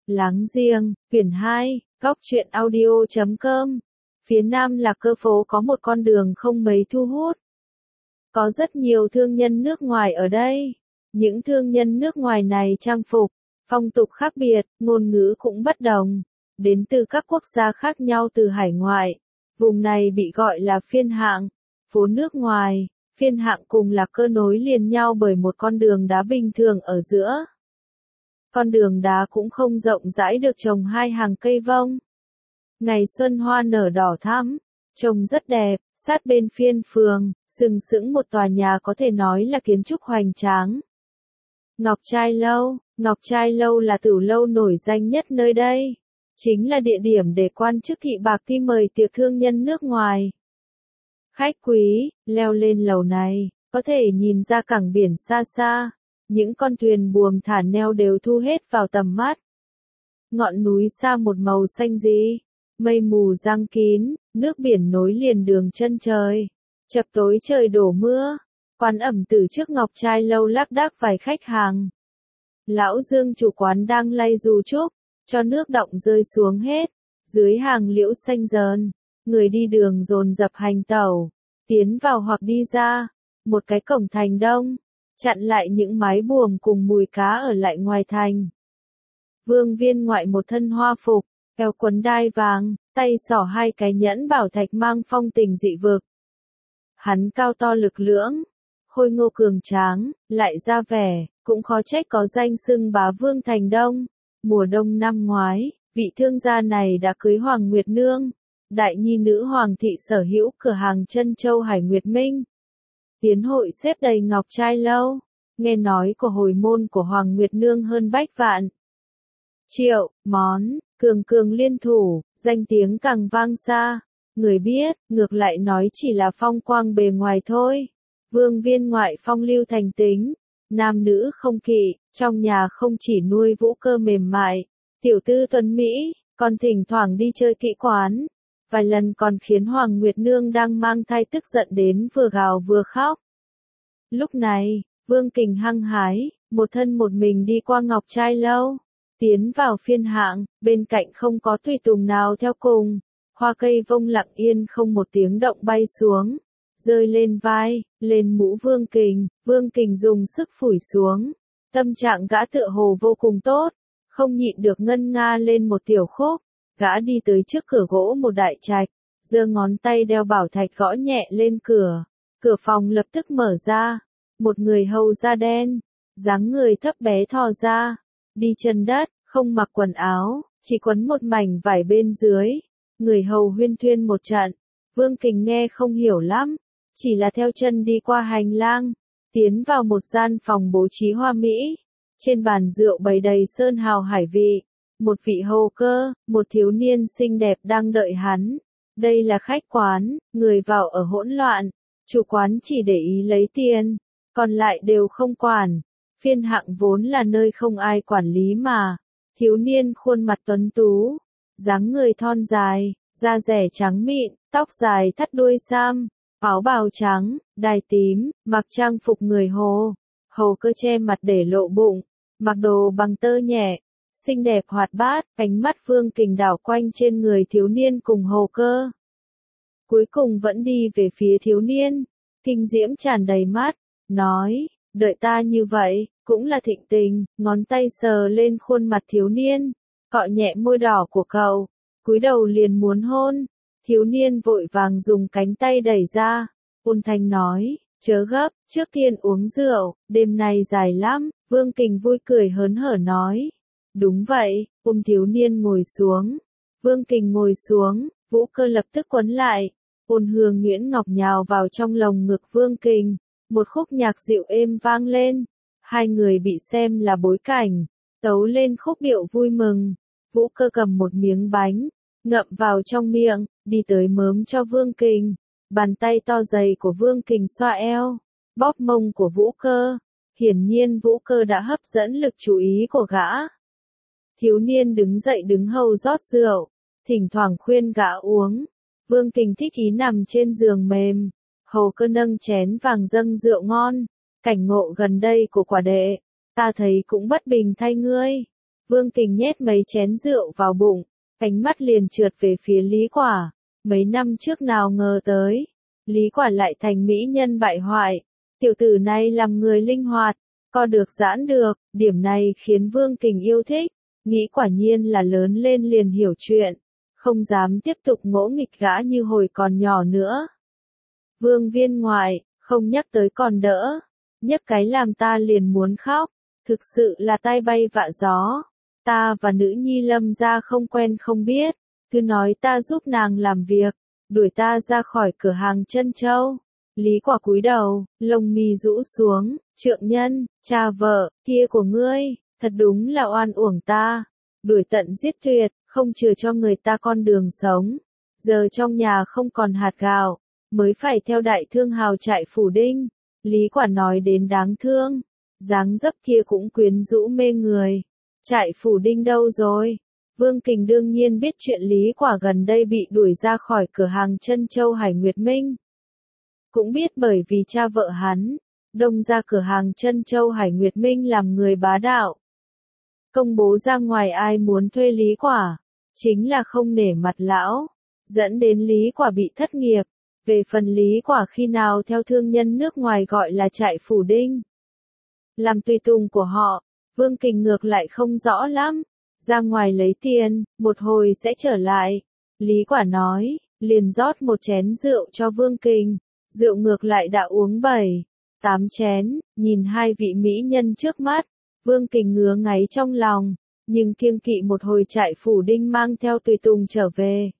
Láng Giềng, quyển 2, góc truyện audio.com. Phía nam Lạc Cơ phố có một con đường không mấy thu hút. Có rất nhiều thương nhân nước ngoài ở đây. Những thương nhân nước ngoài này trang phục, phong tục khác biệt, ngôn ngữ cũng bất đồng. Đến từ các quốc gia khác nhau từ hải ngoại. Vùng này bị gọi là phiên hạng, phố nước ngoài. Phiên hạng cùng Lạc Cơ nối liền nhau bởi một con đường đá bình thường ở giữa. Con đường đá cũng không rộng rãi được trồng hai hàng cây vông. Ngày xuân hoa nở đỏ thắm, trông rất đẹp, sát bên phiên phường, sừng sững một tòa nhà có thể nói là kiến trúc hoành tráng. Ngọc Trai Lâu là tửu lâu nổi danh nhất nơi đây. Chính là địa điểm để quan chức thị bạc ti mời tiệc thương nhân nước ngoài. Khách quý, leo lên lầu này, có thể nhìn ra cảng biển xa xa. Những con thuyền buồm thả neo đều thu hết vào tầm mắt. Ngọn núi xa một màu xanh gì, mây mù giăng kín, nước biển nối liền đường chân trời. Chập tối trời đổ mưa, quán ẩm từ trước Ngọc Trai Lâu lác đác vài khách hàng. Lão Dương chủ quán đang lay dù trúc, cho nước đọng rơi xuống hết. Dưới hàng liễu xanh dờn, người đi đường dồn dập hành tẩu, tiến vào hoặc đi ra. Một cái cổng thành đông, chặn lại những mái buồm cùng mùi cá ở lại ngoài thành. Vương Viên Ngoại một thân hoa phục, eo quấn đai vàng, tay xỏ hai cái nhẫn bảo thạch mang phong tình dị vực. Hắn cao to lực lưỡng, khôi ngô cường tráng, lại ra vẻ, cũng khó trách có danh xưng bá vương thành đông. Mùa đông năm ngoái, vị thương gia này đã cưới Hoàng Nguyệt Nương, đại nhi nữ Hoàng thị sở hữu cửa hàng Trân Châu Hải Nguyệt Minh. Tiến hội xếp đầy Ngọc Trai Lâu, nghe nói của hồi môn của Hoàng Nguyệt Nương hơn bách vạn. Triệu, món, cường liên thủ, danh tiếng càng vang xa. Người biết, ngược lại nói chỉ là phong quang bề ngoài thôi. Vương Viên Ngoại phong lưu thành tính, nam nữ không kỵ, trong nhà không chỉ nuôi Vũ Cơ mềm mại, tiểu tư tuấn Mỹ, còn thỉnh thoảng đi chơi kỹ quán. Vài lần còn khiến Hoàng Nguyệt Nương đang mang thai tức giận đến vừa gào vừa khóc. Lúc này, Vương Kình hăng hái, một thân một mình đi qua Ngọc Trai Lâu, tiến vào phiên hạng, bên cạnh không có tùy tùng nào theo cùng. Hoa cây vông lặng yên không một tiếng động bay xuống, rơi lên vai, lên mũ Vương Kình dùng sức phủi xuống. Tâm trạng gã tựa hồ vô cùng tốt, không nhịn được ngân nga lên một tiểu khúc. Gã đi tới trước cửa gỗ một đại trạch, giơ ngón tay đeo bảo thạch gõ nhẹ lên cửa. Cửa phòng lập tức mở ra, một người hầu da đen, dáng người thấp bé thò ra, đi chân đất, không mặc quần áo, chỉ quấn một mảnh vải bên dưới. Người hầu huyên thuyên một trận, Vương Kình nghe không hiểu lắm, chỉ là theo chân đi qua hành lang, tiến vào một gian phòng bố trí hoa mỹ. Trên bàn rượu bày đầy sơn hào hải vị, một vị hầu cơ, một thiếu niên xinh đẹp đang đợi hắn. Đây là khách quán, người vào ở hỗn loạn, chủ quán chỉ để ý lấy tiền, còn lại đều không quản. Phiên hạng vốn là nơi không ai quản lý mà. Thiếu niên khuôn mặt tuấn tú, dáng người thon dài, da dẻ trắng mịn, tóc dài thắt đuôi sam, áo bào trắng, đai tím, mặc trang phục người Hồ. Hầu cơ che mặt để lộ bụng, mặc đồ bằng tơ nhẹ, xinh đẹp hoạt bát. Ánh mắt Vương Kình đảo quanh trên người thiếu niên cùng hầu cơ. Cuối cùng vẫn đi về phía thiếu niên, kinh diễm tràn đầy mắt, nói, đợi ta như vậy, cũng là thịnh tình. Ngón tay sờ lên khuôn mặt thiếu niên, cọ nhẹ môi đỏ của cậu, cúi đầu liền muốn hôn. Thiếu niên vội vàng dùng cánh tay đẩy ra, ôn thanh nói, chớ gấp, trước tiên uống rượu, đêm nay dài lắm. Vương Kình vui cười hớn hở nói, đúng vậy. Thiếu niên ngồi xuống, Vương Kình ngồi xuống, Vũ Cơ lập tức quấn lại, ôn hương nhuyễn ngọc nhào vào trong lồng ngực Vương Kình, một khúc nhạc dịu êm vang lên. Hai người bị xem là bối cảnh, tấu lên khúc điệu vui mừng. Vũ Cơ cầm một miếng bánh, ngậm vào trong miệng, đi tới mớm cho Vương Kình. Bàn tay to dày của Vương Kình xoa eo, bóp mông của Vũ Cơ. Hiển nhiên Vũ Cơ đã hấp dẫn lực chú ý của gã. Thiếu niên đứng dậy đứng hầu rót rượu, thỉnh thoảng khuyên gã uống. Vương Kình thích ý nằm trên giường mềm, hầu cơ nâng chén vàng dâng rượu ngon. Cảnh ngộ gần đây của quả đệ, ta thấy cũng bất bình thay ngươi. Vương Kình nhét mấy chén rượu vào bụng, ánh mắt liền trượt về phía Lý Quả. Mấy năm trước nào ngờ tới, Lý Quả lại thành mỹ nhân bại hoại. Tiểu tử này làm người linh hoạt, co được giãn được, điểm này khiến Vương Kình yêu thích, nghĩ quả nhiên là lớn lên liền hiểu chuyện, không dám tiếp tục ngỗ nghịch gã như hồi còn nhỏ nữa. Vương viên ngoại, không nhắc tới còn đỡ, nhắc cái làm ta liền muốn khóc, thực sự là tai bay vạ gió. Ta và nữ nhi Lâm gia không quen không biết, cứ nói ta giúp nàng làm việc, đuổi ta ra khỏi cửa hàng Trân Châu. Lý Quả cúi đầu, lông mi rũ xuống, trượng nhân, cha vợ, kia của ngươi, thật đúng là oan uổng ta, đuổi tận giết tuyệt, không chừa cho người ta con đường sống. Giờ trong nhà không còn hạt gạo, mới phải theo đại thương hào chạy Phủ Đinh. Lý Quả nói đến đáng thương, dáng dấp kia cũng quyến rũ mê người. Chạy Phủ Đinh đâu rồi? Vương Kình đương nhiên biết chuyện Lý Quả gần đây bị đuổi ra khỏi cửa hàng Trân Châu Hải Nguyệt Minh. Cũng biết bởi vì cha vợ hắn, đông ra cửa hàng Trân Châu Hải Nguyệt Minh làm người bá đạo. Công bố ra ngoài ai muốn thuê Lý Quả, chính là không nể mặt lão, dẫn đến Lý Quả bị thất nghiệp. Về phần Lý Quả khi nào theo thương nhân nước ngoài gọi là chạy Phủ Đinh, làm tùy tùng của họ, Vương Kình ngược lại không rõ lắm. Ra ngoài lấy tiền, một hồi sẽ trở lại. Lý Quả nói, liền rót một chén rượu cho Vương Kình. Rượu ngược lại đã uống 7-8 chén, nhìn hai vị mỹ nhân trước mắt, Vương Kình ngứa ngáy trong lòng, nhưng kiêng kỵ một hồi chạy Phủ Đinh mang theo tùy tùng trở về.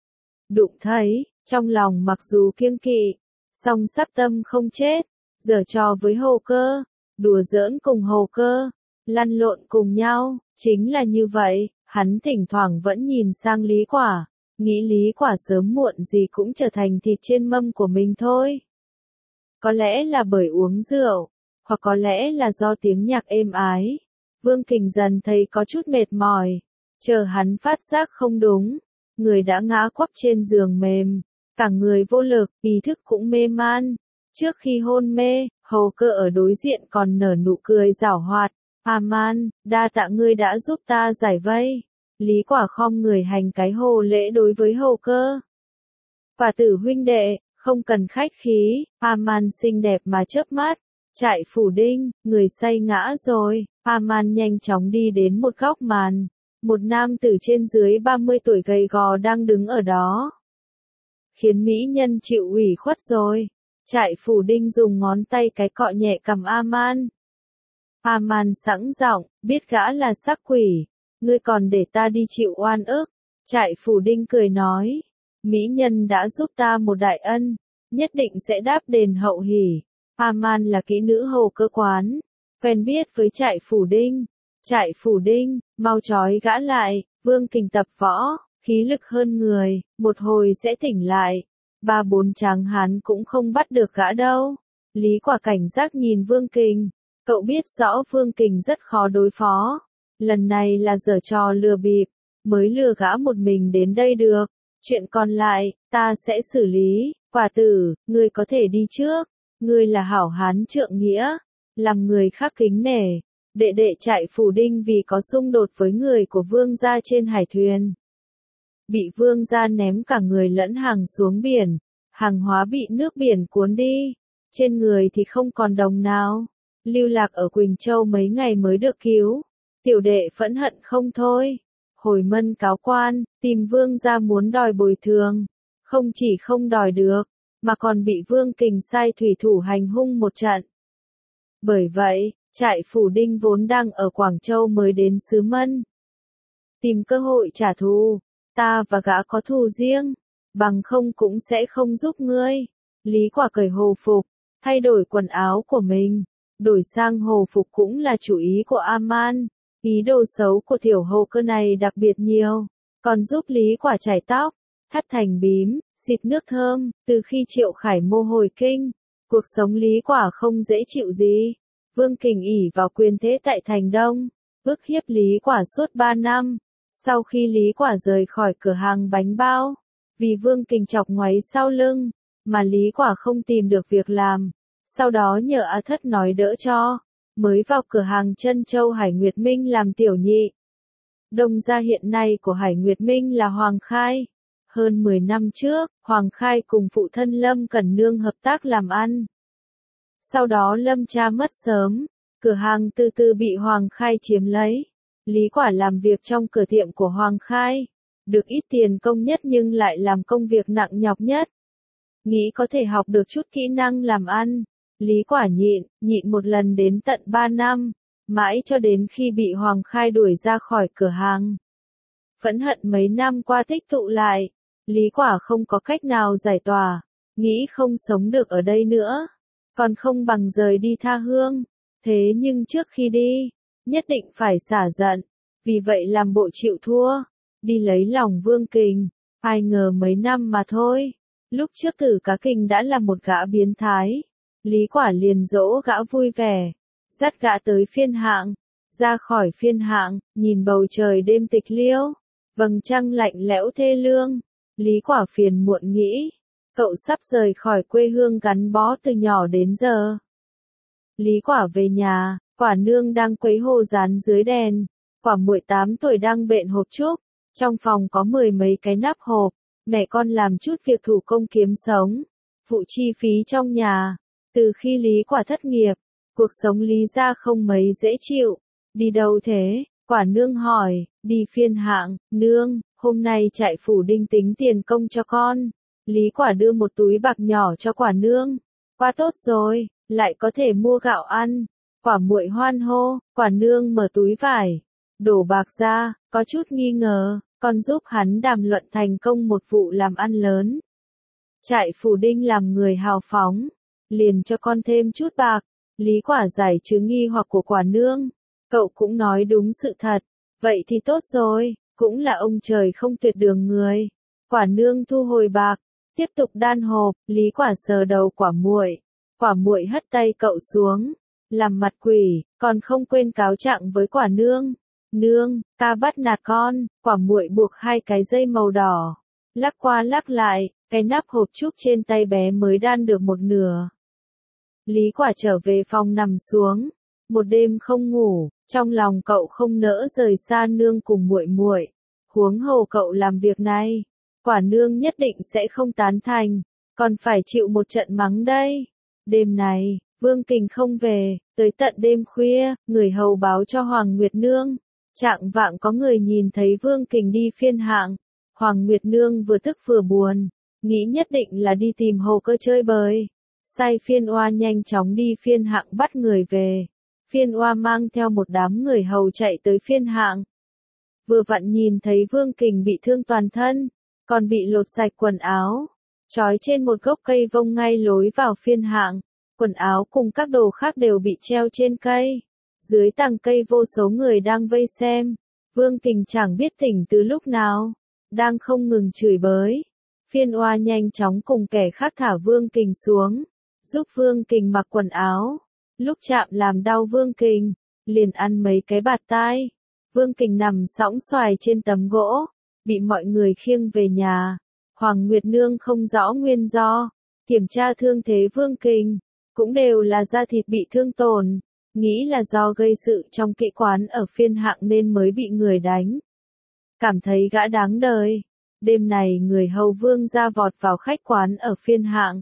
Đụng thấy, trong lòng mặc dù kiêng kỵ, song sát tâm không chết, giở trò với Hồ Cơ, đùa giỡn cùng Hồ Cơ, lăn lộn cùng nhau, chính là như vậy, hắn thỉnh thoảng vẫn nhìn sang Lý Quả. Nghĩ Lý Quả sớm muộn gì cũng trở thành thịt trên mâm của mình thôi. Có lẽ là bởi uống rượu, hoặc có lẽ là do tiếng nhạc êm ái. Vương Kình dần thấy có chút mệt mỏi. Chờ hắn phát giác không đúng, người đã ngã quắp trên giường mềm, cả người vô lực, ý thức cũng mê man. Trước khi hôn mê, Hồ Cơ ở đối diện còn nở nụ cười giảo hoạt. Man, đa tạ ngươi đã giúp ta giải vây. Lý Quả khom người hành cái hồ lễ đối với Hồ Cơ. Quả tử huynh đệ, không cần khách khí, Man xinh đẹp mà chớp mắt. Chạy Phủ Đinh, người say ngã rồi. Man nhanh chóng đi đến một góc màn. Một nam tử trên dưới 30 tuổi gầy gò đang đứng ở đó. Khiến mỹ nhân chịu ủy khuất rồi. Chạy Phủ Đinh dùng ngón tay cái cọ nhẹ cằm Man. Man sẵn giọng, biết gã là sắc quỷ. Ngươi còn để ta đi chịu oan ức. Chạy Phủ Đinh cười nói, mỹ nhân đã giúp ta một đại ân, nhất định sẽ đáp đền hậu hỉ. Man là kỹ nữ Hồ Cơ quán, quen biết với Chạy Phủ Đinh. Chạy Phủ Đinh, mau trói gã lại. Vương Kình tập võ, khí lực hơn người, một hồi sẽ tỉnh lại. 3-4 tráng hán cũng không bắt được gã đâu. Lý Quả cảnh giác nhìn Vương Kình, cậu biết rõ Vương Kình rất khó đối phó. Lần này là giở trò lừa bịp, mới lừa gã một mình đến đây được. Chuyện còn lại, ta sẽ xử lý. Quả tử, ngươi có thể đi trước. Ngươi là hảo hán trượng nghĩa, làm người khác kính nể. Đệ đệ Chạy Phủ Đinh vì có xung đột với người của Vương gia trên hải thuyền. Bị Vương gia ném cả người lẫn hàng xuống biển. Hàng hóa bị nước biển cuốn đi. Trên người thì không còn đồng nào. Lưu lạc ở Quỳnh Châu mấy ngày mới được cứu. Tiểu đệ phẫn hận không thôi. Hồi mân cáo quan, tìm Vương gia muốn đòi bồi thường. Không chỉ không đòi được, mà còn bị Vương Kình sai thủy thủ hành hung một trận. Bởi vậy, Chạy Phủ Đinh vốn đang ở Quảng Châu mới đến xứ Mân. Tìm cơ hội trả thù, ta và gã có thù riêng, bằng không cũng sẽ không giúp ngươi. Lý Quả cởi hồ phục, thay đổi quần áo của mình, đổi sang hồ phục cũng là chủ ý của Man. Ý đồ xấu của tiểu Hồ Cơ này đặc biệt nhiều, còn giúp Lý Quả chải tóc, thắt thành bím, xịt nước thơm. Từ khi Triệu Khải Mô hồi kinh, cuộc sống Lý Quả không dễ chịu gì. Vương Kình ỷ vào quyền thế tại thành Đông, ức hiếp Lý Quả suốt 3 năm. Sau khi Lý Quả rời khỏi cửa hàng bánh bao, vì Vương Kình chọc ngoáy sau lưng, mà Lý Quả không tìm được việc làm. Sau đó nhờ A Thất nói đỡ cho, mới vào cửa hàng Trân Châu Hải Nguyệt Minh làm tiểu nhị. Đông gia hiện nay của Hải Nguyệt Minh là Hoàng Khai. Hơn 10 năm trước, Hoàng Khai cùng phụ thân Lâm Cẩn Nương hợp tác làm ăn. Sau đó Lâm cha mất sớm, cửa hàng từ từ bị Hoàng Khai chiếm lấy. Lý Quả làm việc trong cửa tiệm của Hoàng Khai, được ít tiền công nhất nhưng lại làm công việc nặng nhọc nhất. Nghĩ có thể học được chút kỹ năng làm ăn, Lý Quả nhịn một lần đến tận 3 năm, mãi cho đến khi bị Hoàng Khai đuổi ra khỏi cửa hàng. Phẫn hận mấy năm qua tích tụ lại, Lý Quả không có cách nào giải tỏa, nghĩ không sống được ở đây nữa, còn không bằng rời đi tha hương. Thế nhưng trước khi đi, nhất định phải xả giận, vì vậy làm bộ chịu thua, đi lấy lòng Vương Kình. Ai ngờ mấy năm mà thôi, lúc trước Tử Cá Kình đã là một gã biến thái, Lý Quả liền dỗ gã vui vẻ, dắt gã tới phiên hạng. Ra khỏi phiên hạng, nhìn bầu trời đêm tịch liêu, vầng trăng lạnh lẽo thê lương, Lý Quả phiền muộn nghĩ, cậu sắp rời khỏi quê hương gắn bó từ nhỏ đến giờ. Lý Quả về nhà, Quả nương đang quấy hồ rán dưới đèn, Quả muội 8 tuổi đang bện hộp trúc, trong phòng có 10 mấy cái nắp hộp, mẹ con làm chút việc thủ công kiếm sống, phụ chi phí trong nhà. Từ khi Lý Quả thất nghiệp, cuộc sống Lý gia không mấy dễ chịu. Đi đâu thế? Quả nương hỏi. Đi phiên hạng. Nương, hôm nay trại phủ Đinh tính tiền công cho con. Lý Quả đưa một túi bạc nhỏ cho Quả nương. Quá tốt rồi, lại có thể mua gạo ăn. Quả muội hoan hô. Quả nương mở túi vải, đổ bạc ra, có chút nghi ngờ, con giúp hắn đàm luận thành công một vụ làm ăn lớn. Trại phủ Đinh làm người hào phóng, liền cho con thêm chút bạc. Lý Quả giải trừ nghi hoặc của Quả nương. Cậu cũng nói đúng sự thật, vậy thì tốt rồi, cũng là ông trời không tuyệt đường người. Quả nương thu hồi bạc, tiếp tục đan hộp. Lý Quả sờ đầu Quả muội hất tay cậu xuống, làm mặt quỷ, còn không quên cáo trạng với Quả nương. Nương, ta bắt nạt con. Quả muội buộc 2 cái dây màu đỏ, lắc qua lắc lại, cái nắp hộp trúc trên tay bé mới đan được một nửa. Lý Quả trở về phòng nằm xuống, một đêm không ngủ, trong lòng cậu không nỡ rời xa nương cùng muội, huống hồ cậu làm việc này, Quả nương nhất định sẽ không tán thành, còn phải chịu một trận mắng đây. Đêm này, Vương Kình không về, tới tận đêm khuya, người hầu báo cho Hoàng Nguyệt Nương, trạng vạng có người nhìn thấy Vương Kình đi phiên hạng. Hoàng Nguyệt Nương vừa tức vừa buồn, nghĩ nhất định là đi tìm Hồ Cơ chơi bời. Sai phiên oa nhanh chóng đi phiên hạng bắt người về. Phiên oa mang theo một đám người hầu chạy tới phiên hạng. Vừa vặn nhìn thấy Vương Kình bị thương toàn thân, còn bị lột sạch quần áo, trói trên một gốc cây vông ngay lối vào phiên hạng. Quần áo cùng các đồ khác đều bị treo trên cây. Dưới tàng cây vô số người đang vây xem. Vương Kình chẳng biết tỉnh từ lúc nào, đang không ngừng chửi bới. Phiên oa nhanh chóng cùng kẻ khác thả Vương Kình xuống, giúp Vương Kình mặc quần áo. Lúc chạm làm đau Vương Kình, liền ăn mấy cái bạt tai. Vương Kình nằm sõng xoài trên tấm gỗ, bị mọi người khiêng về nhà. Hoàng Nguyệt Nương không rõ nguyên do, kiểm tra thương thế Vương Kình, cũng đều là da thịt bị thương tổn, nghĩ là do gây sự trong kỹ quán ở phiên hạng nên mới bị người đánh. Cảm thấy gã đáng đời. Đêm này người hầu Vương ra vọt vào khách quán ở phiên hạng.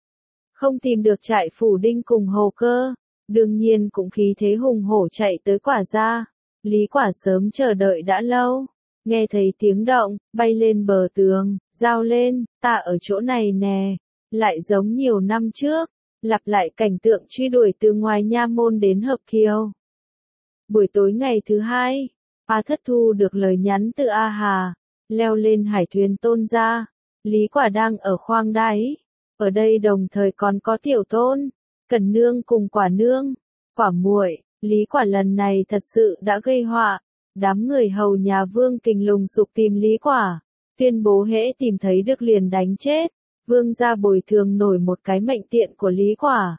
Không tìm được trại phủ Đinh cùng Hồ Cơ, đương nhiên cũng khí thế hùng hổ chạy tới Quả gia. Lý Quả sớm chờ đợi đã lâu, nghe thấy tiếng động, bay lên bờ tường, rao lên, ta ở chỗ này nè. Lại giống nhiều năm trước, lặp lại cảnh tượng truy đuổi từ ngoài nha môn đến Hợp Kiều. Buổi tối ngày thứ 2, A Thất thu được lời nhắn từ A Hà, leo lên hải thuyền Tôn gia. Lý Quả đang ở khoang đáy, ở đây đồng thời còn có Tiểu Tôn, Cẩn Nương cùng Quả nương, Quả muội. Lý Quả lần này thật sự đã gây họa. Đám người hầu nhà Vương Kình lùng sục tìm Lý Quả, tuyên bố hễ tìm thấy được liền đánh chết. Vương gia bồi thường nổi một cái mệnh tiện của Lý Quả.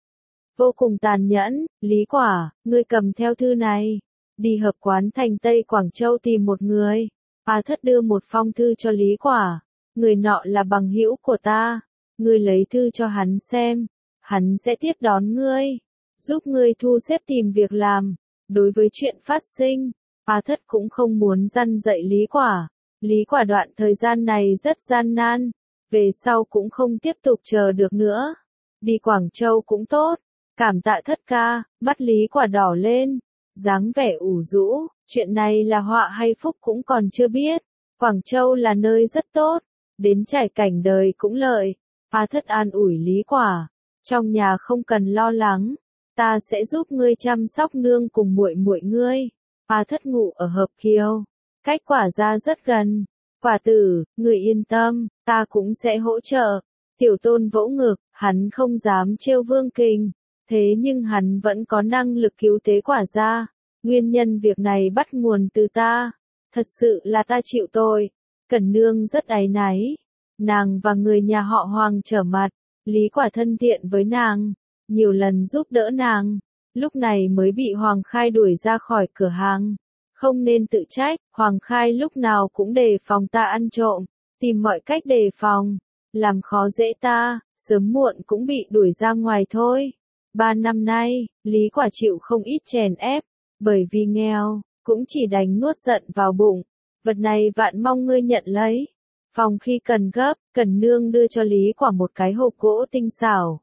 Vô cùng tàn nhẫn. Lý Quả, ngươi cầm theo thư này, đi hợp quán thành Tây Quảng Châu tìm một người. A Thất đưa một phong thư cho Lý Quả. Người nọ là bằng hữu của ta, ngươi lấy thư cho hắn xem, hắn sẽ tiếp đón ngươi, giúp ngươi thu xếp tìm việc làm. Đối với chuyện phát sinh, A Thất cũng không muốn răn dạy Lý Quả. Lý Quả đoạn thời gian này rất gian nan, về sau cũng không tiếp tục chờ được nữa. Đi Quảng Châu cũng tốt, cảm tạ Thất ca, mắt Lý Quả đỏ lên, dáng vẻ ủ rũ, chuyện này là họa hay phúc cũng còn chưa biết. Quảng Châu là nơi rất tốt, đến trải cảnh đời cũng lợi. A Thất an ủi Lý Quả, trong nhà không cần lo lắng, ta sẽ giúp ngươi chăm sóc nương cùng muội muội ngươi. A Thất ngủ ở Hợp Kiều, cách Quả gia rất gần. Quả tử, người yên tâm, ta cũng sẽ hỗ trợ. Tiểu Tôn vỗ ngực, hắn không dám trêu Vương Kình, thế nhưng hắn vẫn có năng lực cứu tế Quả gia. Nguyên nhân việc này bắt nguồn từ ta, thật sự là ta chịu tội. Cẩn Nương rất áy náy, nàng và người nhà họ Hoàng trở mặt, Lý Quả thân thiện với nàng, nhiều lần giúp đỡ nàng, lúc này mới bị Hoàng Khai đuổi ra khỏi cửa hàng. Không nên tự trách, Hoàng Khai lúc nào cũng đề phòng ta ăn trộm, tìm mọi cách đề phòng, làm khó dễ ta, sớm muộn cũng bị đuổi ra ngoài thôi. 3 năm nay, Lý Quả chịu không ít chèn ép, bởi vì nghèo, cũng chỉ đành nuốt giận vào bụng. Vật này vạn mong ngươi nhận lấy. Phòng khi cần gấp, Cẩn Nương đưa cho Lý Quả một cái hộp gỗ tinh xảo.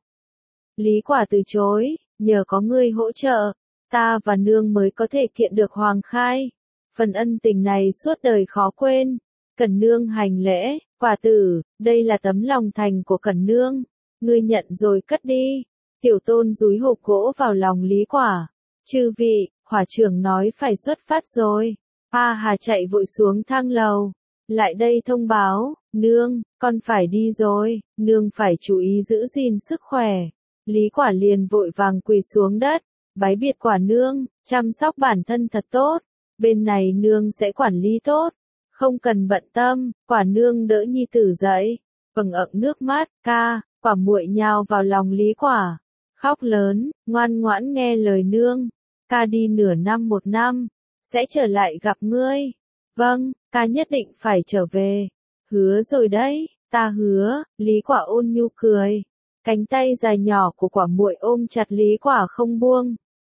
Lý Quả từ chối, nhờ có ngươi hỗ trợ, ta và nương mới có thể kiện được Hoàng Khai. Phần ân tình này suốt đời khó quên. Cẩn Nương hành lễ, Quả tử, đây là tấm lòng thành của Cẩn Nương. Ngươi nhận rồi cất đi. Tiểu Tôn dúi hộp gỗ vào lòng Lý Quả. Chư vị, hỏa trưởng nói phải xuất phát rồi. A Hà chạy vội xuống thang lầu. Lại đây thông báo, nương, con phải đi rồi, nương phải chú ý giữ gìn sức khỏe. Lý Quả liền vội vàng quỳ xuống đất, bái biệt Quả nương, chăm sóc bản thân thật tốt, bên này nương sẽ quản lý tốt, không cần bận tâm. Quả nương đỡ nhi tử dậy, ẩn ẩn nước mắt, ca. Quả muội nhào vào lòng Lý Quả, khóc lớn, ngoan ngoãn nghe lời nương, ca đi nửa năm 1 năm, sẽ trở lại gặp ngươi. Vâng, ca nhất định phải trở về. Hứa rồi đấy, ta hứa. Lý Quả ôn nhu cười, cánh tay dài nhỏ của Quả muội ôm chặt Lý Quả không buông.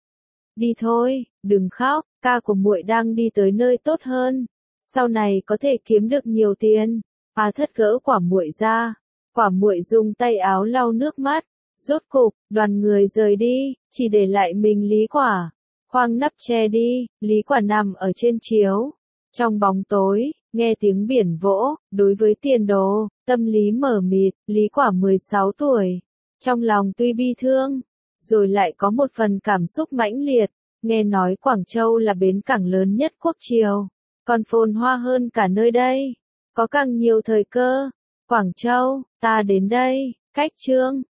Đi thôi, đừng khóc, ca của muội đang đi tới nơi tốt hơn, sau này có thể kiếm được nhiều tiền. A Thất gỡ Quả muội ra, Quả muội dùng tay áo lau nước mắt, rốt cục, đoàn người rời đi, chỉ để lại mình Lý Quả. Khoang nắp che đi, Lý Quả nằm ở trên chiếu. Trong bóng tối, nghe tiếng biển vỗ, đối với tiền đồ, tâm lý mờ mịt, Lý Quả 16 tuổi. Trong lòng tuy bi thương, rồi lại có một phần cảm xúc mãnh liệt, nghe nói Quảng Châu là bến cảng lớn nhất quốc triều, còn phồn hoa hơn cả nơi đây, có càng nhiều thời cơ. Quảng Châu, ta đến đây, cách chương.